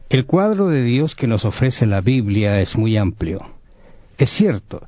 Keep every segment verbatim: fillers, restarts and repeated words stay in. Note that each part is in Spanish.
El cuadro de Dios que nos ofrece la Biblia es muy amplio. Es cierto,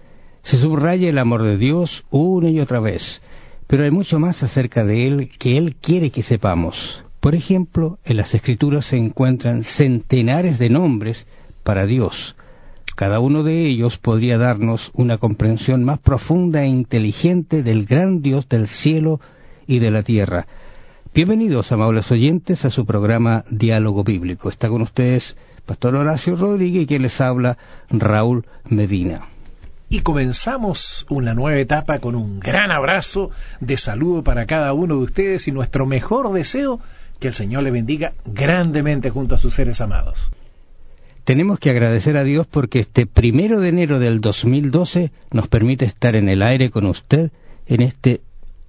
se subraya el amor de Dios una y otra vez, pero hay mucho más acerca de Él que Él quiere que sepamos. Por ejemplo, en las Escrituras se encuentran centenares de nombres para Dios. Cada uno de ellos podría darnos una comprensión más profunda e inteligente del gran Dios del cielo y de la tierra. Bienvenidos, amables oyentes, a su programa Diálogo Bíblico. Está con ustedes Pastor Horacio Rodríguez y quien les habla, Raúl Medina. Y comenzamos una nueva etapa con un gran abrazo de saludo para cada uno de ustedes y nuestro mejor deseo, que el Señor le bendiga grandemente junto a sus seres amados. Tenemos que agradecer a Dios porque este primero de enero del dos mil doce nos permite estar en el aire con usted en este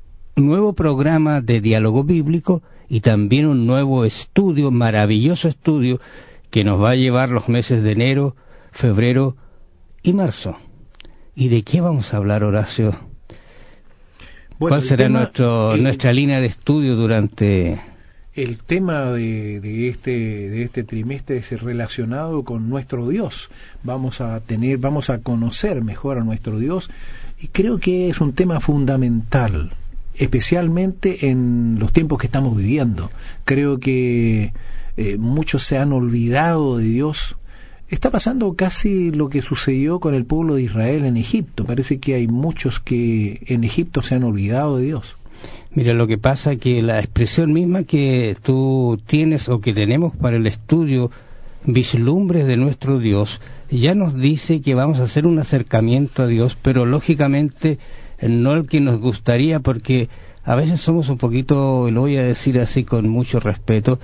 nuevo programa de Diálogo Bíblico y también un nuevo estudio, maravilloso estudio, que nos va a llevar los meses de enero, febrero y marzo. ¿Y de qué vamos a hablar, Horacio? Bueno, ¿cuál será tema, nuestro, el, nuestra línea de estudio durante...? El tema de, de este de este trimestre es relacionado con nuestro Dios. Vamos a tener, vamos a conocer mejor a nuestro Dios y creo que es un tema fundamental, especialmente en los tiempos que estamos viviendo. Creo que eh, muchos se han olvidado de Dios. Está pasando casi lo que sucedió con el pueblo de Israel en Egipto. Parece que hay muchos que en Egipto se han olvidado de Dios. Mira, lo que pasa es que la expresión misma que tú tienes o que tenemos para el estudio, vislumbres de nuestro Dios, ya nos dice que vamos a hacer un acercamiento a Dios, pero lógicamente no el que nos gustaría, porque a veces somos un poquito, lo voy a decir así con mucho respeto,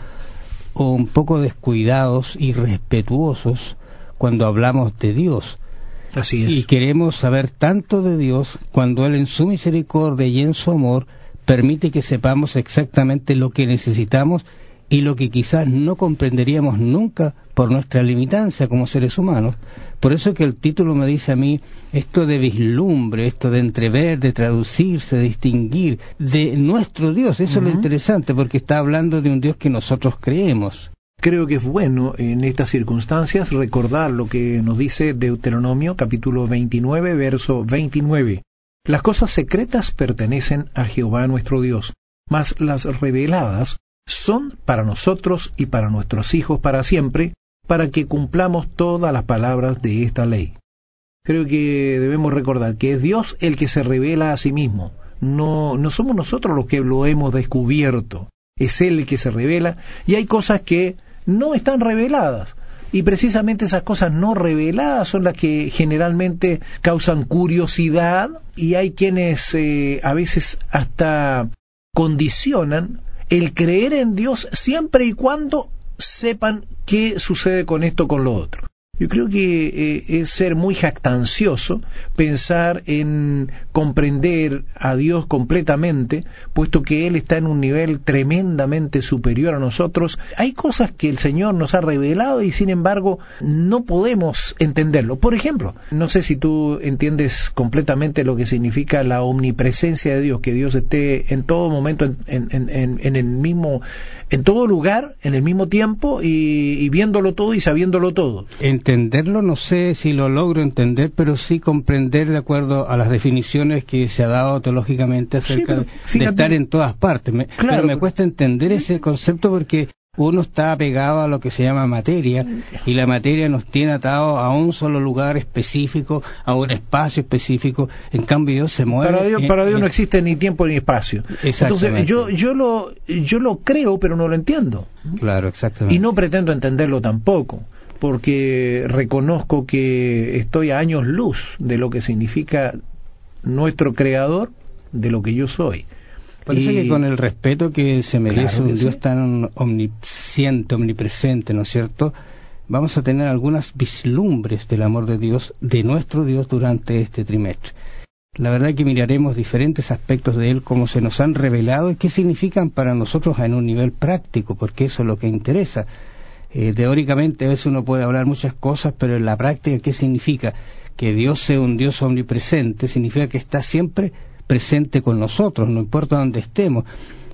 o un poco descuidados y respetuosos cuando hablamos de Dios. Así es. Y queremos saber tanto de Dios cuando Él en su misericordia y en su amor permite que sepamos exactamente lo que necesitamos y lo que quizás no comprenderíamos nunca por nuestra limitancia como seres humanos. Por eso que el título me dice a mí, esto de vislumbre, esto de entrever, de traducirse, de distinguir, de nuestro Dios. Eso uh-huh. es lo interesante, porque está hablando de un Dios que nosotros creemos. Creo que es bueno en estas circunstancias recordar lo que nos dice Deuteronomio capítulo veintinueve, verso veintinueve. Las cosas secretas pertenecen a Jehová nuestro Dios, mas las reveladas son para nosotros y para nuestros hijos para siempre, para que cumplamos todas las palabras de esta ley. Creo que debemos recordar que es Dios el que se revela a sí mismo. No, no somos nosotros los que lo hemos descubierto. Es Él el que se revela, y hay cosas que no están reveladas. Y precisamente esas cosas no reveladas son las que generalmente causan curiosidad, y hay quienes eh, a veces hasta condicionan el creer en Dios siempre y cuando sepan qué sucede con esto o con lo otro. Yo creo que eh, es ser muy jactancioso pensar en comprender a Dios completamente, puesto que Él está en un nivel tremendamente superior a nosotros. Hay cosas que el Señor nos ha revelado y sin embargo no podemos entenderlo. Por ejemplo, no sé si tú entiendes completamente lo que significa la omnipresencia de Dios, que Dios esté en todo momento, en, en, en, en el mismo, en todo lugar, en el mismo tiempo y, y viéndolo todo y sabiéndolo todo. Entenderlo, no sé si lo logro entender, pero sí comprender de acuerdo a las definiciones que se ha dado teológicamente acerca sí, fíjate, de estar en todas partes. Me, claro, pero me cuesta entender ese concepto porque uno está apegado a lo que se llama materia, y la materia nos tiene atados a un solo lugar específico, a un espacio específico. En cambio Dios se mueve. Para Dios, en, para Dios en... no existe ni tiempo ni espacio. Entonces yo yo lo yo lo creo, pero no lo entiendo. Claro, exactamente. Y no pretendo entenderlo tampoco, porque reconozco que estoy a años luz de lo que significa nuestro Creador, de lo que yo soy. Parece y... que con el respeto que se merece claro que un Dios sí. tan omnisciente, omnipresente, ¿no es cierto?, vamos a tener algunas vislumbres del amor de Dios, de nuestro Dios, durante este trimestre. La verdad es que miraremos diferentes aspectos de Él, cómo se nos han revelado y qué significan para nosotros en un nivel práctico, porque eso es lo que interesa. Eh, teóricamente a veces uno puede hablar muchas cosas, pero en la práctica, ¿qué significa? Que Dios sea un Dios omnipresente significa que está siempre presente con nosotros, no importa dónde estemos.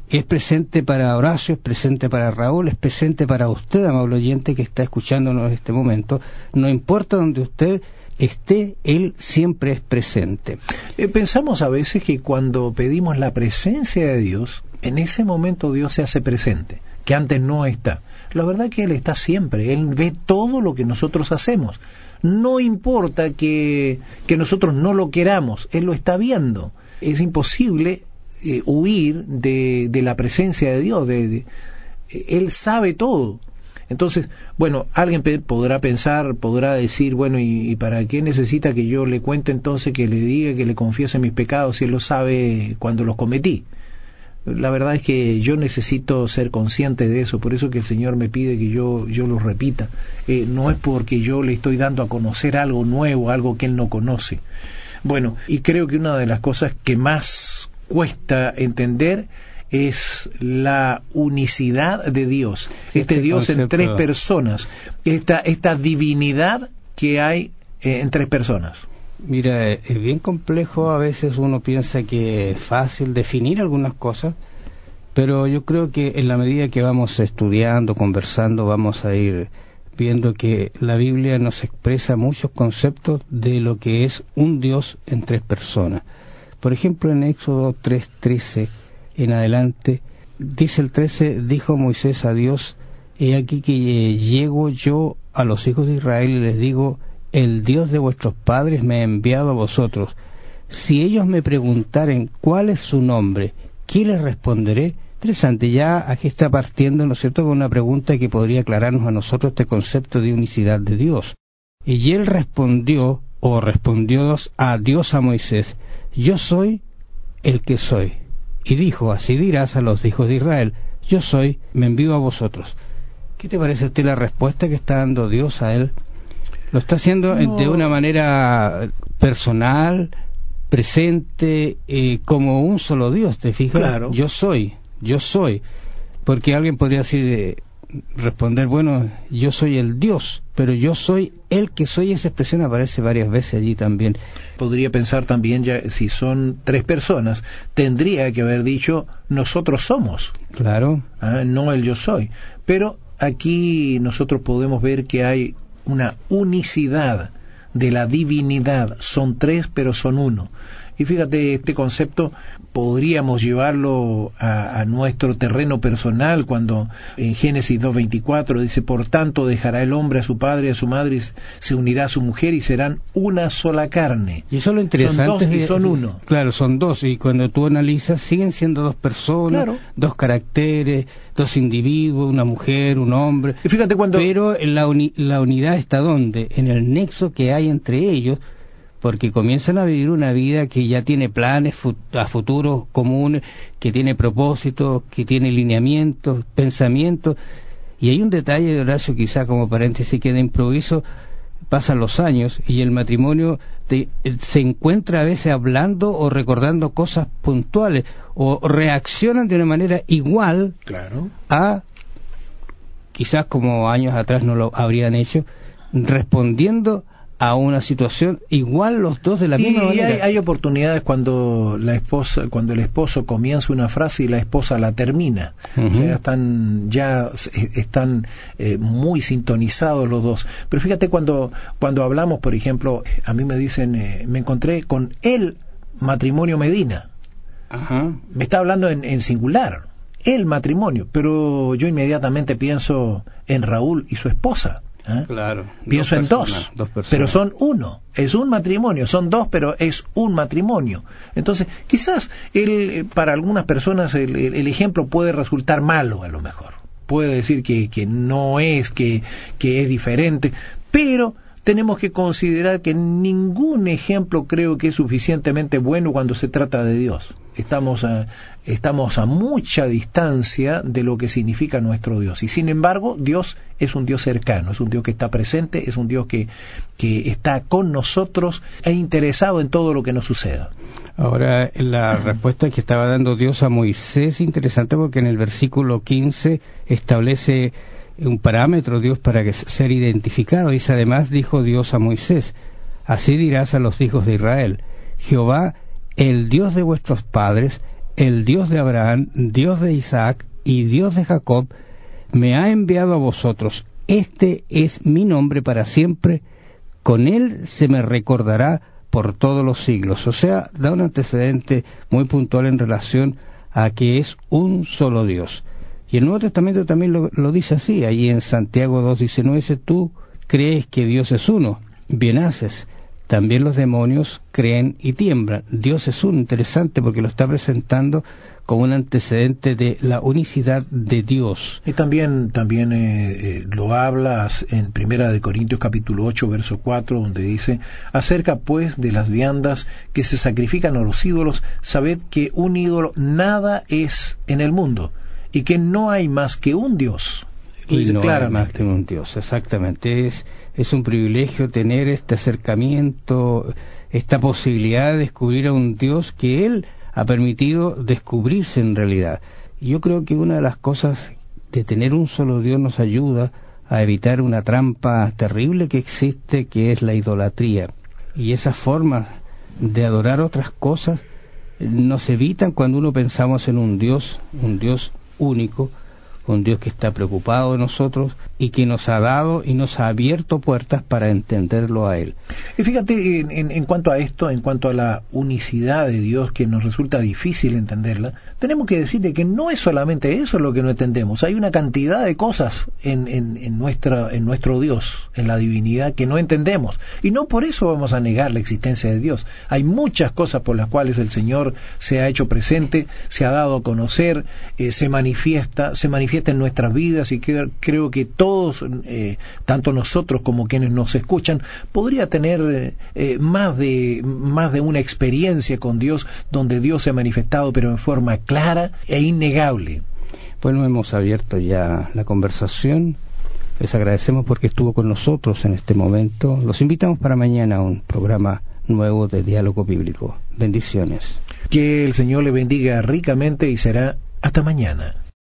Es presente para Horacio, es presente para Raúl, es presente para usted, amable oyente, que está escuchándonos en este momento. No importa donde usted esté, Él siempre es presente. Eh, pensamos a veces que cuando pedimos la presencia de Dios, en ese momento Dios se hace presente, que antes no está. La verdad es que Él está siempre, Él ve todo lo que nosotros hacemos. No importa que, que nosotros no lo queramos, Él lo está viendo. Es imposible eh, huir de, de la presencia de Dios, de, de, Él sabe todo. Entonces, bueno, alguien pe- podrá pensar, podrá decir, bueno, ¿y, ¿y para qué necesita que yo le cuente entonces, que le diga, que le confiese mis pecados, si Él lo sabe cuando los cometí? La verdad es que yo necesito ser consciente de eso, por eso que el Señor me pide que yo, yo lo repita. Eh, no es porque yo le estoy dando a conocer algo nuevo, algo que Él no conoce. Bueno, y creo que una de las cosas que más cuesta entender es la unicidad de Dios. Sí, este, este Dios concepto... en tres personas, esta, esta divinidad que hay eh, en tres personas. Mira, es bien complejo, a veces uno piensa que es fácil definir algunas cosas, pero yo creo que en la medida que vamos estudiando, conversando, vamos a ir viendo que la Biblia nos expresa muchos conceptos de lo que es un Dios en tres personas. Por ejemplo, en Éxodo tres trece en adelante, dice el trece, dijo Moisés a Dios, he aquí que llego yo a los hijos de Israel y les digo, el Dios de vuestros padres me ha enviado a vosotros. Si ellos me preguntaren cuál es su nombre, ¿qué les responderé? Interesante, ya aquí está partiendo, ¿no es cierto?, con una pregunta que podría aclararnos a nosotros este concepto de unicidad de Dios. Y él respondió, o respondió a Dios a Moisés, yo soy el que soy. Y dijo, así dirás a los hijos de Israel, yo soy, me envío a vosotros. ¿Qué te parece a usted la respuesta que está dando Dios a él? Lo está haciendo no. de una manera personal, presente, eh, como un solo Dios, ¿te fijas? Claro. Yo soy, yo soy. Porque alguien podría decir, eh, responder, bueno, yo soy el Dios, pero yo soy el que soy. Esa expresión aparece varias veces allí también. Podría pensar también, ya si son tres personas, tendría que haber dicho, nosotros somos. Claro. ¿Ah? No el yo soy. Pero aquí nosotros podemos ver que hay una unicidad de la divinidad, son tres pero son uno. Y fíjate, este concepto podríamos llevarlo a, a nuestro terreno personal, cuando en Génesis dos veinticuatro dice, por tanto dejará el hombre a su padre y a su madre, y se unirá a su mujer y serán una sola carne. Y eso es lo interesante. Son dos y son uno. Claro, son dos, y cuando tú analizas, siguen siendo dos personas, claro. dos caracteres, dos individuos, una mujer, un hombre. Y fíjate cuando... Pero la, uni, la unidad está ¿dónde? En el nexo que hay entre ellos, porque comienzan a vivir una vida que ya tiene planes fut- a futuros comunes, que tiene propósitos, que tiene lineamientos, pensamientos. Y hay un detalle de Horacio, quizá como paréntesis, que de improviso pasan los años y el matrimonio te, se encuentra a veces hablando o recordando cosas puntuales, o reaccionan de una manera igual claro. a, quizás como años atrás no lo habrían hecho, respondiendo a una situación igual los dos de la y, misma manera. Y hay, hay oportunidades cuando la esposa, cuando el esposo comienza una frase y la esposa la termina. Uh-huh. O sea, están ya están eh, muy sintonizados los dos. Pero fíjate cuando cuando hablamos, por ejemplo, a mí me dicen, eh, me encontré con el matrimonio Medina. Uh-huh. Me está hablando en, en singular, el matrimonio, pero yo inmediatamente pienso en Raúl y su esposa. ¿Eh? Claro. Pienso dos en personas, dos, dos pero son uno, es un matrimonio, son dos, pero es un matrimonio. Entonces, quizás el, para algunas personas el, el, el ejemplo puede resultar malo, a lo mejor. Puede decir que, que no es, que, que es diferente, pero tenemos que considerar que ningún ejemplo creo que es suficientemente bueno cuando se trata de Dios. Estamos a, estamos a mucha distancia de lo que significa nuestro Dios. Y sin embargo, Dios es un Dios cercano, es un Dios que está presente, es un Dios que, que está con nosotros e interesado en todo lo que nos suceda. Ahora, la respuesta que estaba dando Dios a Moisés es interesante, porque en el versículo quince establece un parámetro Dios para que ser identificado. Dice, además dijo Dios a Moisés, así dirás a los hijos de Israel, Jehová, el Dios de vuestros padres, el Dios de Abraham, Dios de Isaac y Dios de Jacob, me ha enviado a vosotros. Este es mi nombre para siempre, con él se me recordará por todos los siglos. O sea, da un antecedente muy puntual en relación a que es un solo Dios. Y el Nuevo Testamento también lo, lo dice así, ahí en Santiago dos diecinueve dice, tú crees que Dios es uno, bien haces, también los demonios creen y tiemblan. Dios es uno, interesante porque lo está presentando como un antecedente de la unicidad de Dios. Y también también eh, eh, lo hablas en Primera de Corintios capítulo ocho, verso cuatro, donde dice, acerca pues de las viandas que se sacrifican a los ídolos, sabed que un ídolo nada es en el mundo, y que no hay más que un Dios. Lo y no claramente. Hay más que un Dios, exactamente. Es, es un privilegio tener este acercamiento, esta posibilidad de descubrir a un Dios que Él ha permitido descubrirse en realidad. Y yo creo que una de las cosas de tener un solo Dios nos ayuda a evitar una trampa terrible que existe, que es la idolatría. Y esas formas de adorar otras cosas nos evitan cuando uno pensamos en un Dios, un Dios único, un Dios que está preocupado de nosotros y que nos ha dado y nos ha abierto puertas para entenderlo a Él. Y fíjate, en, en, en cuanto a esto, en cuanto a la unicidad de Dios, que nos resulta difícil entenderla, tenemos que decirte que no es solamente eso lo que no entendemos. Hay una cantidad de cosas en, en, en, nuestra, en nuestro Dios, en la divinidad, que no entendemos. Y no por eso vamos a negar la existencia de Dios. Hay muchas cosas por las cuales el Señor se ha hecho presente, se ha dado a conocer, eh, se manifiesta, se manifiesta en nuestras vidas, y que, creo que todos, eh, tanto nosotros como quienes nos escuchan, podría tener eh, más de más de una experiencia con Dios, donde Dios se ha manifestado, pero en forma clara e innegable. Bueno, hemos abierto ya la conversación. Les agradecemos porque estuvo con nosotros en este momento. Los invitamos para mañana a un programa nuevo de Diálogo Bíblico. Bendiciones. Que el Señor le bendiga ricamente y será hasta mañana.